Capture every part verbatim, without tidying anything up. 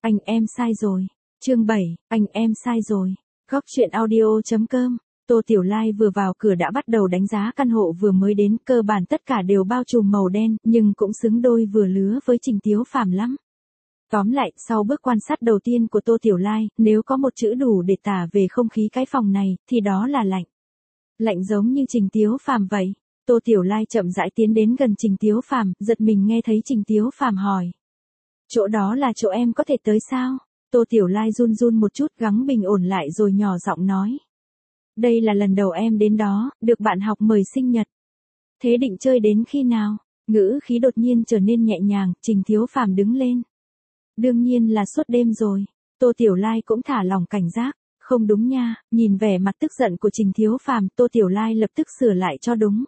Anh em sai rồi. Chương bảy, anh em sai rồi. Góc truyện audio.com. Tô Tiểu Lai vừa vào cửa đã bắt đầu đánh giá căn hộ vừa mới đến, cơ bản tất cả đều bao trùm màu đen, nhưng cũng xứng đôi vừa lứa với Trình Tiếu Phàm lắm. Tóm lại, sau bước quan sát đầu tiên của Tô Tiểu Lai, nếu có một chữ đủ để tả về không khí cái phòng này, thì đó là lạnh. Lạnh giống như Trình Tiếu Phàm vậy. Tô Tiểu Lai chậm rãi tiến đến gần Trình Tiếu Phàm, giật mình nghe thấy Trình Tiếu Phàm hỏi. Chỗ đó là chỗ em có thể tới sao? Tô Tiểu Lai run run một chút, gắng bình ổn lại rồi nhỏ giọng nói. Đây là lần đầu em đến đó, được bạn học mời sinh nhật. Thế định chơi đến khi nào? Ngữ khí đột nhiên trở nên nhẹ nhàng, Trình Tiếu Phàm đứng lên. Đương nhiên là suốt đêm rồi. Tô Tiểu Lai cũng thả lỏng cảnh giác. Không đúng nha, nhìn vẻ mặt tức giận của Trình Tiếu Phàm, Tô Tiểu Lai lập tức sửa lại cho đúng.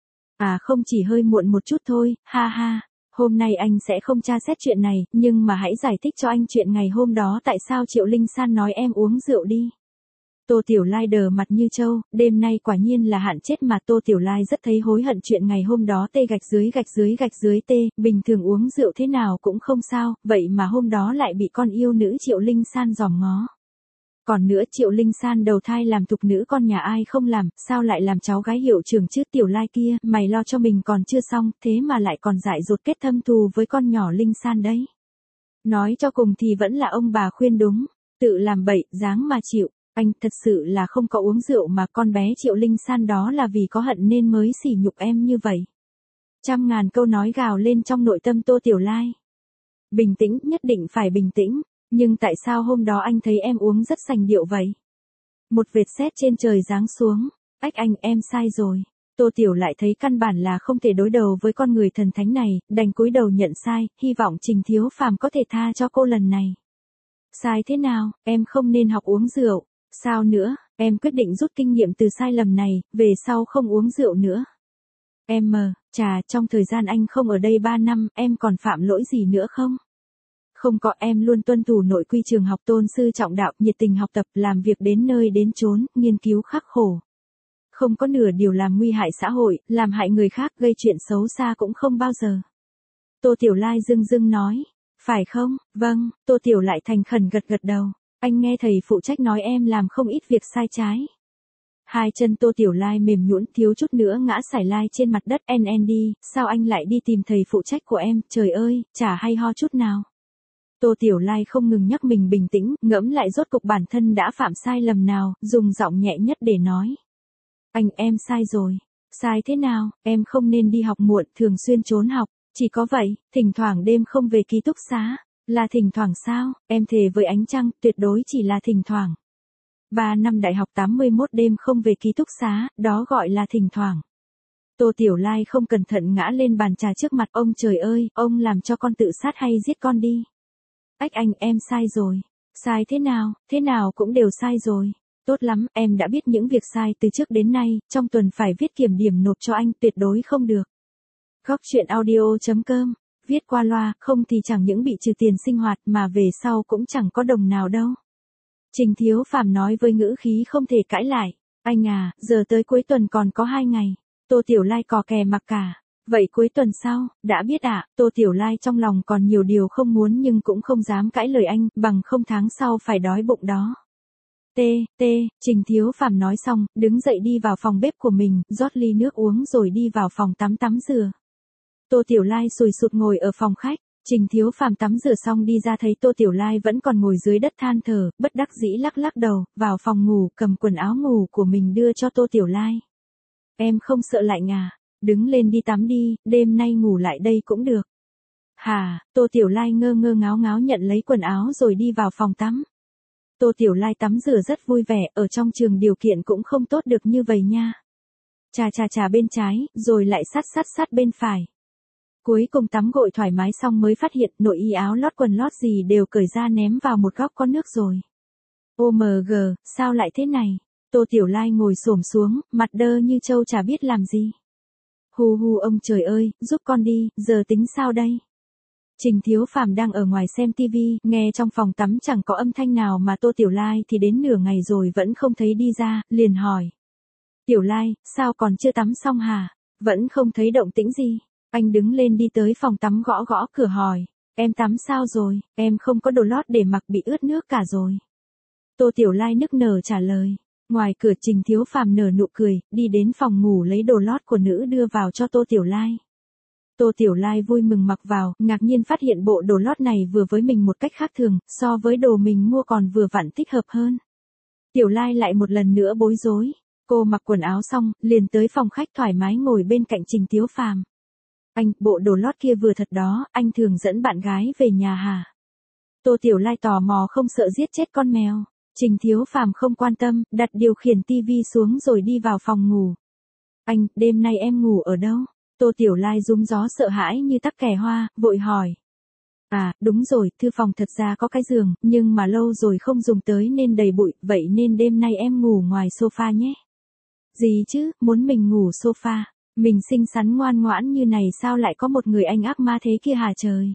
À không, chỉ hơi muộn một chút thôi, ha ha. Hôm nay anh sẽ không tra xét chuyện này, nhưng mà hãy giải thích cho anh chuyện ngày hôm đó tại sao Triệu Linh San nói em uống rượu đi. Tô Tiểu Lai đờ mặt như trâu, đêm nay quả nhiên là hạn chết mà. Tô Tiểu Lai rất thấy hối hận chuyện ngày hôm đó tê gạch dưới gạch dưới gạch dưới tê, bình thường uống rượu thế nào cũng không sao, vậy mà hôm đó lại bị con yêu nữ Triệu Linh San giòm ngó. Còn nữa, Triệu Linh San đầu thai làm thục nữ con nhà ai không làm, sao lại làm cháu gái hiệu trưởng chứ? Tiểu Lai kia, mày lo cho mình còn chưa xong, thế mà lại còn dại dột kết thâm thù với con nhỏ Linh San đấy. Nói cho cùng thì vẫn là ông bà khuyên đúng, tự làm bậy, dáng mà chịu. Anh thật sự là không có uống rượu mà, con bé Triệu Linh San đó là vì có hận nên mới sỉ nhục em như vậy. Trăm ngàn câu nói gào lên trong nội tâm Tô Tiểu Lai. Bình tĩnh, nhất định phải bình tĩnh. Nhưng tại sao hôm đó anh thấy em uống rất sành điệu vậy? Một vệt sét trên trời giáng xuống. Ách, anh em sai rồi. Tô Tiểu lại thấy căn bản là không thể đối đầu với con người thần thánh này, đành cúi đầu nhận sai, hy vọng Trình Tiếu Phàm có thể tha cho cô lần này. Sai thế nào, em không nên học uống rượu. Sao nữa, em quyết định rút kinh nghiệm từ sai lầm này, về sau không uống rượu nữa. Em mờ, chà, trong thời gian anh không ở đây ba năm, em còn phạm lỗi gì nữa không? Không có, em luôn tuân thủ nội quy trường học, tôn sư trọng đạo, nhiệt tình học tập, làm việc đến nơi đến chốn, nghiên cứu khắc khổ. Không có nửa điều làm nguy hại xã hội, làm hại người khác, gây chuyện xấu xa cũng không bao giờ. Tô Tiểu Lai dưng dưng nói. Phải không? Vâng. Tô Tiểu lại thành khẩn gật gật đầu. Anh nghe thầy phụ trách nói em làm không ít việc sai trái. Hai chân Tô Tiểu Lai mềm nhũn, thiếu chút nữa ngã sải lai trên mặt đất. en en đi, sao anh lại đi tìm thầy phụ trách của em, trời ơi, chả hay ho chút nào. Tô Tiểu Lai không ngừng nhắc mình bình tĩnh, ngẫm lại rốt cục bản thân đã phạm sai lầm nào, dùng giọng nhẹ nhất để nói. Anh em sai rồi. Sai thế nào, em không nên đi học muộn, thường xuyên trốn học, chỉ có vậy, thỉnh thoảng đêm không về ký túc xá. Là thỉnh thoảng sao, em thề với ánh trăng, tuyệt đối chỉ là thỉnh thoảng. Ba năm đại học tám mươi mốt đêm không về ký túc xá, đó gọi là thỉnh thoảng. Tô Tiểu Lai không cẩn thận ngã lên bàn trà trước mặt. Ông trời ơi, ông làm cho con tự sát hay giết con đi. Ách, anh em sai rồi. Sai thế nào, thế nào cũng đều sai rồi. Tốt lắm, em đã biết những việc sai từ trước đến nay, trong tuần phải viết kiểm điểm nộp cho anh, tuyệt đối không được. Góc truyện audio.com. Viết qua loa, không thì chẳng những bị trừ tiền sinh hoạt mà về sau cũng chẳng có đồng nào đâu. Trình Tiếu Phàm nói với ngữ khí không thể cãi lại. Anh à, giờ tới cuối tuần còn có hai ngày. Tô Tiểu Lai cò kè mặc cả. Vậy cuối tuần sau, đã biết ạ. À? Tô Tiểu Lai trong lòng còn nhiều điều không muốn nhưng cũng không dám cãi lời anh, bằng không tháng sau phải đói bụng đó. Tê, tê, Trình Tiếu Phàm nói xong, đứng dậy đi vào phòng bếp của mình, rót ly nước uống rồi đi vào phòng tắm tắm rửa. Tô Tiểu Lai sùi sụt ngồi ở phòng khách, Trình Tiếu Phàm tắm rửa xong đi ra thấy Tô Tiểu Lai vẫn còn ngồi dưới đất than thở, bất đắc dĩ lắc lắc đầu, vào phòng ngủ cầm quần áo ngủ của mình đưa cho Tô Tiểu Lai. Em không sợ lạnh à? Đứng lên đi tắm đi, đêm nay ngủ lại đây cũng được. Hà, Tô Tiểu Lai ngơ ngơ ngáo ngáo nhận lấy quần áo rồi đi vào phòng tắm. Tô Tiểu Lai tắm rửa rất vui vẻ, ở trong trường điều kiện cũng không tốt được như vậy nha. Chà chà chà bên trái, rồi lại sát sát sát bên phải. Cuối cùng tắm gội thoải mái xong mới phát hiện nội y áo lót quần lót gì đều cởi ra ném vào một góc có nước rồi. ô em giê, sao lại thế này? Tô Tiểu Lai ngồi xổm xuống, mặt đơ như trâu chả biết làm gì. Hù hù, ông trời ơi, giúp con đi, giờ tính sao đây? Trình Tiếu Phàm đang ở ngoài xem tivi, nghe trong phòng tắm chẳng có âm thanh nào mà Tô Tiểu Lai thì đến nửa ngày rồi vẫn không thấy đi ra, liền hỏi. Tiểu Lai, sao còn chưa tắm xong hả? Vẫn không thấy động tĩnh gì. Anh đứng lên đi tới phòng tắm gõ gõ cửa hỏi. Em tắm sao rồi, em không có đồ lót để mặc bị ướt nước cả rồi. Tô Tiểu Lai nức nở trả lời. Ngoài cửa Trình Thiếu Phàm nở nụ cười, đi đến phòng ngủ lấy đồ lót của nữ đưa vào cho Tô Tiểu Lai. Tô Tiểu Lai vui mừng mặc vào, ngạc nhiên phát hiện bộ đồ lót này vừa với mình một cách khác thường, so với đồ mình mua còn vừa vặn thích hợp hơn. Tiểu Lai lại một lần nữa bối rối. Cô mặc quần áo xong, liền tới phòng khách thoải mái ngồi bên cạnh Trình Thiếu Phàm. Anh, bộ đồ lót kia vừa thật đó, anh thường dẫn bạn gái về nhà hả? Tô Tiểu Lai tò mò không sợ giết chết con mèo. Trình Thiếu Phàm không quan tâm, đặt điều khiển tivi xuống rồi đi vào phòng ngủ. Anh, đêm nay em ngủ ở đâu? Tô Tiểu Lai rúm gió sợ hãi như tắc kè hoa, vội hỏi. À, đúng rồi, thư phòng thật ra có cái giường, nhưng mà lâu rồi không dùng tới nên đầy bụi, vậy nên đêm nay em ngủ ngoài sofa nhé. Gì chứ, muốn mình ngủ sofa, mình xinh xắn ngoan ngoãn như này sao lại có một người anh ác ma thế kia hả trời?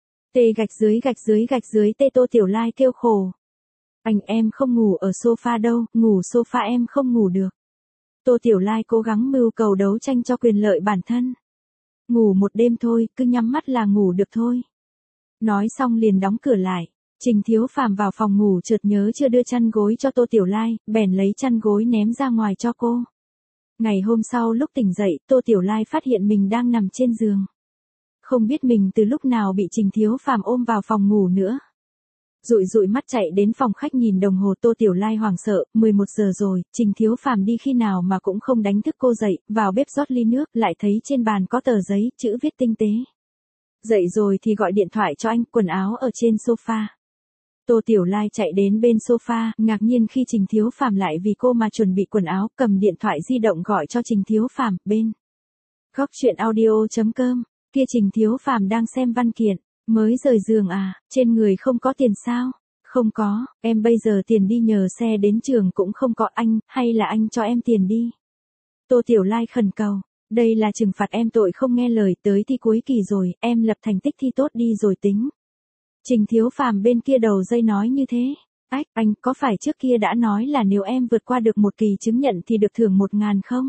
Tê gạch dưới gạch dưới gạch dưới tê Tô Tiểu Lai kêu khổ. Anh em không ngủ ở sofa đâu, ngủ sofa em không ngủ được. Tô Tiểu Lai cố gắng mưu cầu đấu tranh cho quyền lợi bản thân. Ngủ một đêm thôi, cứ nhắm mắt là ngủ được thôi. Nói xong liền đóng cửa lại. Trình Thiếu Phàm vào phòng ngủ chợt nhớ chưa đưa chăn gối cho Tô Tiểu Lai, bèn lấy chăn gối ném ra ngoài cho cô. Ngày hôm sau lúc tỉnh dậy, Tô Tiểu Lai phát hiện mình đang nằm trên giường. Không biết mình từ lúc nào bị Trình Thiếu Phàm ôm vào phòng ngủ nữa. Dụi dụi mắt chạy đến phòng khách nhìn đồng hồ. Tô Tiểu Lai hoảng sợ, mười một giờ rồi, Trình Thiếu Phàm đi khi nào mà cũng không đánh thức cô dậy, vào bếp rót ly nước, lại thấy trên bàn có tờ giấy, chữ viết tinh tế. Dậy rồi thì gọi điện thoại cho anh, quần áo ở trên sofa. Tô Tiểu Lai chạy đến bên sofa, ngạc nhiên khi Trình Thiếu Phàm lại vì cô mà chuẩn bị quần áo, cầm điện thoại di động gọi cho Trình Thiếu Phàm, bên góc truyện audio chấm com, kia Trình Thiếu Phàm đang xem văn kiện. Mới rời giường à, trên người không có tiền sao? Không có, em bây giờ tiền đi nhờ xe đến trường cũng không có anh, hay là anh cho em tiền đi. Tô Tiểu Lai khẩn cầu, đây là trừng phạt em tội không nghe lời, tới thi cuối kỳ rồi, em lập thành tích thi tốt đi rồi tính. Trình Thiếu Phàm bên kia đầu dây nói như thế. Ách, anh có phải trước kia đã nói là nếu em vượt qua được một kỳ chứng nhận thì được thưởng một ngàn không?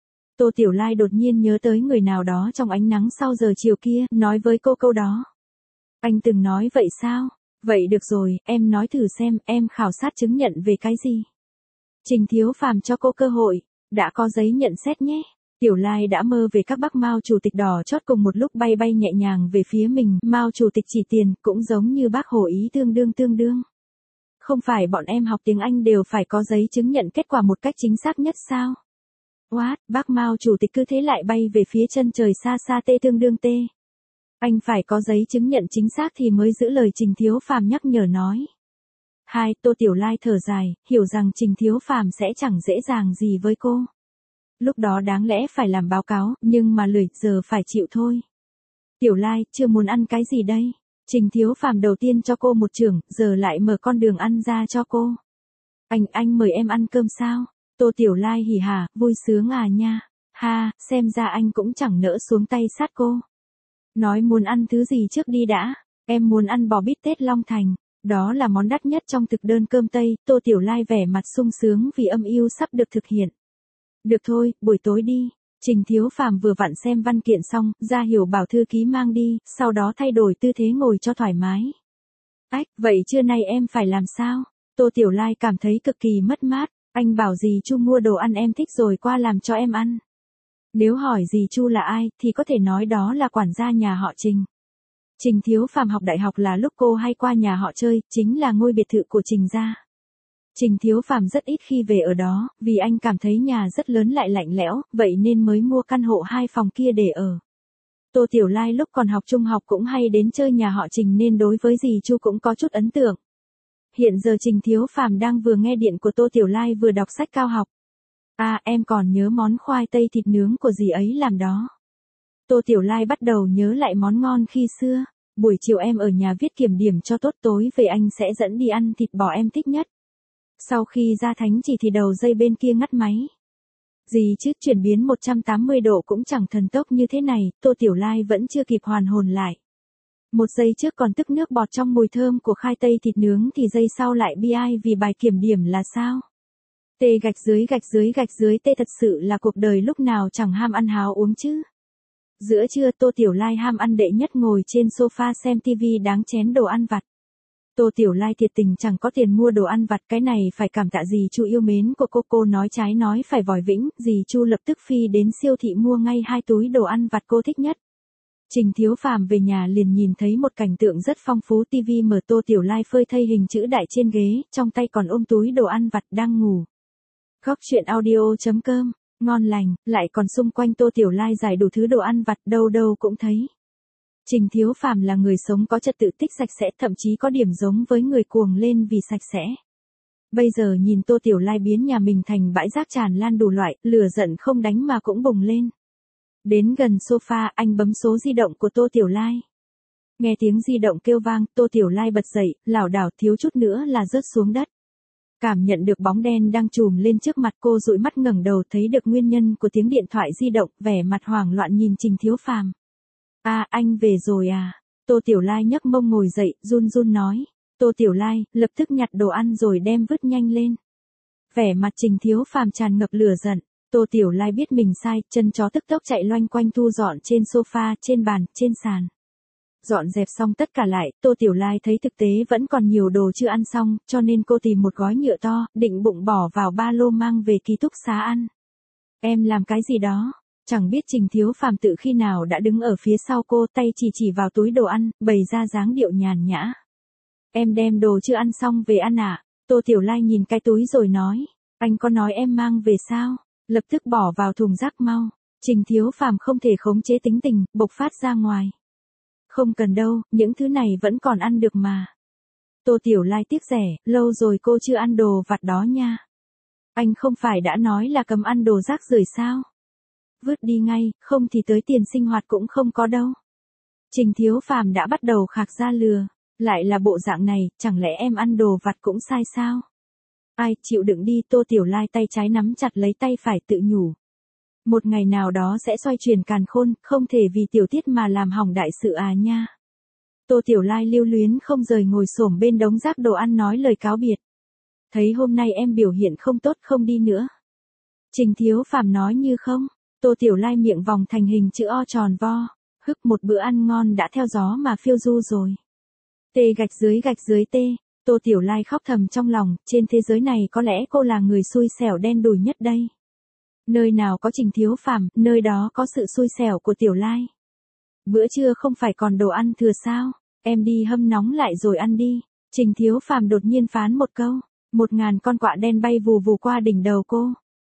Tô Tiểu Lai đột nhiên nhớ tới người nào đó trong ánh nắng sau giờ chiều kia, nói với cô câu đó. Anh từng nói vậy sao? Vậy được rồi, em nói thử xem, em khảo sát chứng nhận về cái gì? Trình Thiếu Phàm cho cô cơ hội, đã có giấy nhận xét nhé. Tiểu Lai đã mơ về các bác Mao chủ tịch đỏ chót cùng một lúc bay bay nhẹ nhàng về phía mình, Mao chủ tịch chỉ tiền, cũng giống như bác Hồ ý tương đương tương đương. Không phải bọn em học tiếng Anh đều phải có giấy chứng nhận kết quả một cách chính xác nhất sao? What, bác Mao chủ tịch cứ thế lại bay về phía chân trời xa xa tê tương đương tê. Anh phải có giấy chứng nhận chính xác thì mới giữ lời Trình Thiếu Phàm nhắc nhở nói. Hai, Tô Tiểu Lai thở dài, hiểu rằng Trình Thiếu Phàm sẽ chẳng dễ dàng gì với cô. Lúc đó đáng lẽ phải làm báo cáo, nhưng mà lười, giờ phải chịu thôi. Tiểu Lai, chưa muốn ăn cái gì đây? Trình Thiếu Phàm đầu tiên cho cô một chưởng, giờ lại mở con đường ăn ra cho cô. Anh, anh mời em ăn cơm sao? Tô Tiểu Lai hỉ hả, vui sướng à nha. Ha, xem ra anh cũng chẳng nỡ xuống tay sát cô. Nói muốn ăn thứ gì trước đi đã, em muốn ăn bò bít tết Long Thành, đó là món đắt nhất trong thực đơn cơm Tây. Tô Tiểu Lai vẻ mặt sung sướng vì âm mưu sắp được thực hiện. Được thôi, buổi tối đi. Trình Thiếu Phàm vừa vặn xem văn kiện xong, ra hiểu bảo thư ký mang đi, sau đó thay đổi tư thế ngồi cho thoải mái. Ách, vậy trưa nay em phải làm sao? Tô Tiểu Lai cảm thấy cực kỳ mất mát, anh bảo dì Chu mua đồ ăn em thích rồi qua làm cho em ăn. Nếu hỏi dì Chu là ai, thì có thể nói đó là quản gia nhà họ Trình. Trình Thiếu Phàm học đại học là lúc cô hay qua nhà họ chơi, chính là ngôi biệt thự của Trình gia. Trình Thiếu Phàm rất ít khi về ở đó, vì anh cảm thấy nhà rất lớn lại lạnh lẽo, vậy nên mới mua căn hộ hai phòng kia để ở. Tô Tiểu Lai lúc còn học trung học cũng hay đến chơi nhà họ Trình nên đối với dì Chu cũng có chút ấn tượng. Hiện giờ Trình Thiếu Phàm đang vừa nghe điện của Tô Tiểu Lai vừa đọc sách cao học. À, em còn nhớ món khoai tây thịt nướng của dì ấy làm đó. Tô Tiểu Lai bắt đầu nhớ lại món ngon khi xưa. Buổi chiều em ở nhà viết kiểm điểm cho tốt, tối về anh sẽ dẫn đi ăn thịt bò em thích nhất. Sau khi ra thánh chỉ thì đầu dây bên kia ngắt máy. Gì chứ, chuyển biến một trăm tám mươi độ cũng chẳng thần tốc như thế này, Tô Tiểu Lai vẫn chưa kịp hoàn hồn lại. Một giây trước còn tức nước bọt trong mùi thơm của khai tây thịt nướng thì giây sau lại bi ai vì bài kiểm điểm là sao? Tê gạch dưới gạch dưới gạch dưới tê thật sự là cuộc đời lúc nào chẳng ham ăn háo uống chứ. Giữa trưa Tô Tiểu Lai ham ăn đệ nhất ngồi trên sofa xem tivi đáng chén đồ ăn vặt. Tô Tiểu Lai thiệt tình chẳng có tiền mua đồ ăn vặt, cái này phải cảm tạ dì Chu yêu mến của cô. Cô nói trái nói phải vòi vĩnh, dì Chu lập tức phi đến siêu thị mua ngay hai túi đồ ăn vặt cô thích nhất. Trình Thiếu Phàm về nhà liền nhìn thấy một cảnh tượng rất phong phú, tivi mở, Tô Tiểu Lai phơi thây hình chữ đại trên ghế, trong tay còn ôm túi đồ ăn vặt đang ngủ. Góc truyện audio chấm com, ngon lành, lại còn xung quanh Tô Tiểu Lai giải đủ thứ đồ ăn vặt, đâu đâu cũng thấy. Trình Thiếu Phàm là người sống có trật tự, thích sạch sẽ, thậm chí có điểm giống với người cuồng lên vì sạch sẽ. Bây giờ nhìn Tô Tiểu Lai biến nhà mình thành bãi rác tràn lan đủ loại, lửa giận không đánh mà cũng bùng lên. Đến gần sofa, anh bấm số di động của Tô Tiểu Lai. Nghe tiếng di động kêu vang, Tô Tiểu Lai bật dậy, lảo đảo thiếu chút nữa là rớt xuống đất. Cảm nhận được bóng đen đang trùm lên trước mặt, cô dụi mắt ngẩng đầu thấy được nguyên nhân của tiếng điện thoại di động, vẻ mặt hoảng loạn nhìn Trình Thiếu Phàm. À, anh về rồi à? Tô Tiểu Lai nhấc mông ngồi dậy, run run nói. Tô Tiểu Lai, lập tức nhặt đồ ăn rồi đem vứt nhanh lên. Vẻ mặt Trình Thiếu Phàm tràn ngập lửa giận. Tô Tiểu Lai biết mình sai, chân chó tức tốc chạy loanh quanh thu dọn trên sofa, trên bàn, trên sàn. Dọn dẹp xong tất cả lại, Tô Tiểu Lai thấy thực tế vẫn còn nhiều đồ chưa ăn xong, cho nên cô tìm một gói nhựa to, định bụng bỏ vào ba lô mang về ký túc xá ăn. Em làm cái gì đó? Chẳng biết Trình Thiếu Phàm tự khi nào đã đứng ở phía sau cô, tay chỉ chỉ vào túi đồ ăn, bày ra dáng điệu nhàn nhã. Em đem đồ chưa ăn xong về ăn à? Tô Tiểu Lai nhìn cái túi rồi nói. Anh có nói em mang về sao? Lập tức bỏ vào thùng rác mau. Trình Thiếu Phàm không thể khống chế tính tình, bộc phát ra ngoài. Không cần đâu, những thứ này vẫn còn ăn được mà. Tô Tiểu Lai tiếc rẻ, lâu rồi cô chưa ăn đồ vặt đó nha. Anh không phải đã nói là cấm ăn đồ rác rưởi sao? Vứt đi ngay, không thì tới tiền sinh hoạt cũng không có đâu. Trình Thiếu Phàm đã bắt đầu khạc ra lừa. Lại là bộ dạng này, chẳng lẽ em ăn đồ vặt cũng sai sao? Ai, chịu đựng đi. Tô Tiểu Lai tay trái nắm chặt lấy tay phải tự nhủ. Một ngày nào đó sẽ xoay chuyển càn khôn, không thể vì tiểu tiết mà làm hỏng đại sự à nha. Tô Tiểu Lai lưu luyến không rời ngồi xổm bên đống rác đồ ăn nói lời cáo biệt. Thấy hôm nay em biểu hiện không tốt, không đi nữa. Trình Thiếu Phàm nói như không. Tô Tiểu Lai miệng vòng thành hình chữ O tròn vo. Hức, một bữa ăn ngon đã theo gió mà phiêu du rồi. Tê gạch dưới gạch dưới tê. Tô Tiểu Lai khóc thầm trong lòng, trên thế giới này có lẽ cô là người xui xẻo đen đủi nhất đây. Nơi nào có Trình Thiếu Phàm, nơi đó có sự xui xẻo của Tiểu Lai. Bữa trưa không phải còn đồ ăn thừa sao? Em đi hâm nóng lại rồi ăn đi. Trình Thiếu Phàm đột nhiên phán một câu. Một ngàn con quạ đen bay vù vù qua đỉnh đầu cô.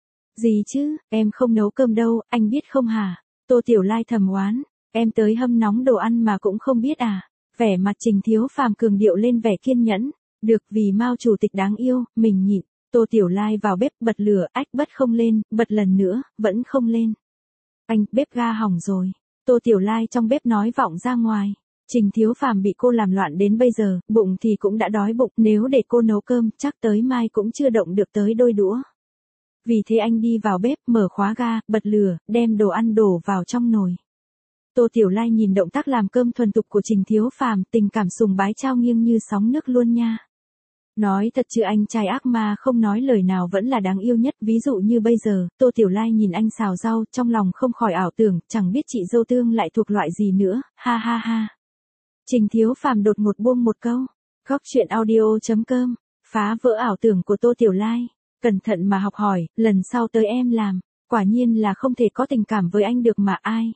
Gì chứ, em không nấu cơm đâu, anh biết không hả? Tô Tiểu Lai thầm oán. Em tới hâm nóng đồ ăn mà cũng không biết à? Vẻ mặt Trình Thiếu Phàm cường điệu lên vẻ kiên nhẫn. Được, vì Mao chủ tịch đáng yêu, mình nhịn. Tô Tiểu Lai vào bếp bật lửa, ách bất không lên, bật lần nữa, vẫn không lên. Anh, bếp ga hỏng rồi. Tô Tiểu Lai trong bếp nói vọng ra ngoài. Trình Thiếu Phàm bị cô làm loạn đến bây giờ, bụng thì cũng đã đói bụng, nếu để cô nấu cơm, chắc tới mai cũng chưa động được tới đôi đũa. Vì thế anh đi vào bếp, mở khóa ga, bật lửa, đem đồ ăn đổ vào trong nồi. Tô Tiểu Lai nhìn động tác làm cơm thuần thục của Trình Thiếu Phàm, tình cảm sùng bái trao nghiêng như sóng nước luôn nha. Nói thật chứ anh trai ác ma không nói lời nào vẫn là đáng yêu nhất, ví dụ như bây giờ, Tô Tiểu Lai nhìn anh xào rau, trong lòng không khỏi ảo tưởng, chẳng biết chị dâu tương lại thuộc loại gì nữa, ha ha ha. Trình Thiếu Phàm đột ngột buông một câu. Góc truyện audio chấm com, phá vỡ ảo tưởng của Tô Tiểu Lai. Cẩn thận mà học hỏi, lần sau tới em làm, quả nhiên là không thể có tình cảm với anh được mà ai.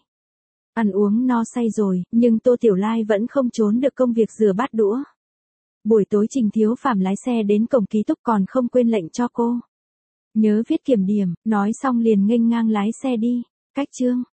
Ăn uống no say rồi, nhưng Tô Tiểu Lai vẫn không trốn được công việc rửa bát đũa. Buổi tối Trình Thiếu Phàm lái xe đến cổng ký túc còn không quên lệnh cho cô. Nhớ viết kiểm điểm, nói xong liền nghênh ngang lái xe đi. Cách chương.